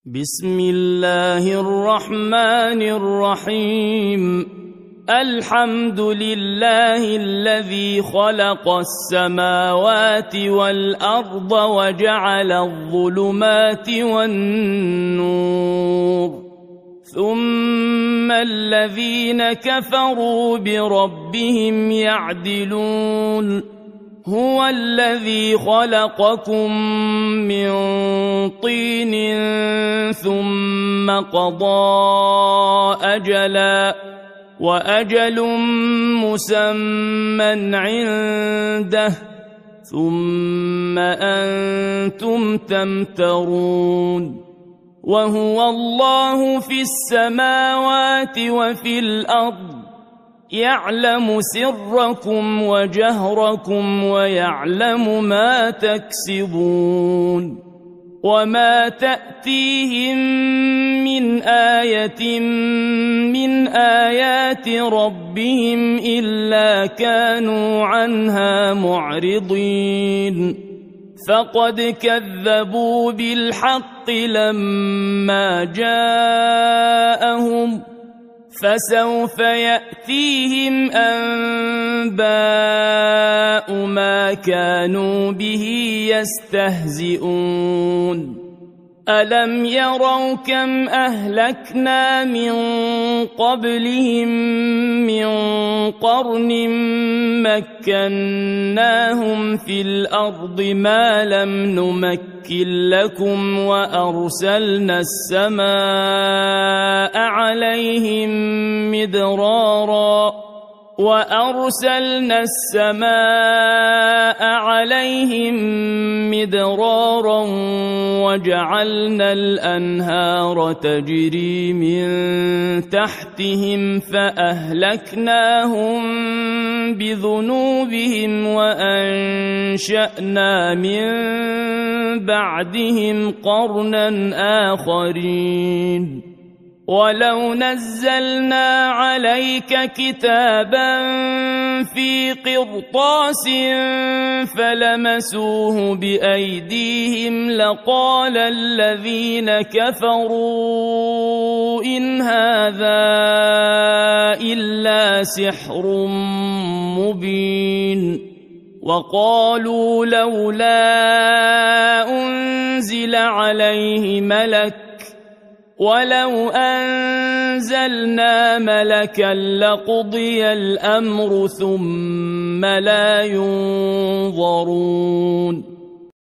بسم الله الرحمن الرحيم. الحمد لله الذي خلق السماوات والأرض وجعل الظلمات والنور، ثم الذين كفروا بربهم يعدلون. هو الذي خلقكم من طين ثم قضى أجلا وأجل مسمى عنده ثم أنتم تمترون. وهو الله في السماوات وفي الأرض، يعلم سركم وجهركم ويعلم ما تكسبون. وما تأتيهم من آية من آيات ربهم إلا كانوا عنها معرضين. فقد كذبوا بالحق لما جاءهم، فسوف يأتيهم أنباء ما كانوا به يستهزئون. ألم يروا كم أهلكنا من قبلهم من قرن مكناهم في الأرض ما لم نمكن لكم، وأرسلنا السماء عليهم مدرارا وجعلنا الأنهار تجري من تحتهم فأهلكناهم بذنوبهم وأنشأنا من بعدهم قرنا آخرين. ولو نزلنا عليك كتابا في قرطاس فلمسوه بأيديهم لقال الذين كفروا إن هذا إلا سحر مبين. وقالوا لولا أنزل عليه ملك، ولو أنزلنا ملكا لقضي الأمر ثم لا ينظرون.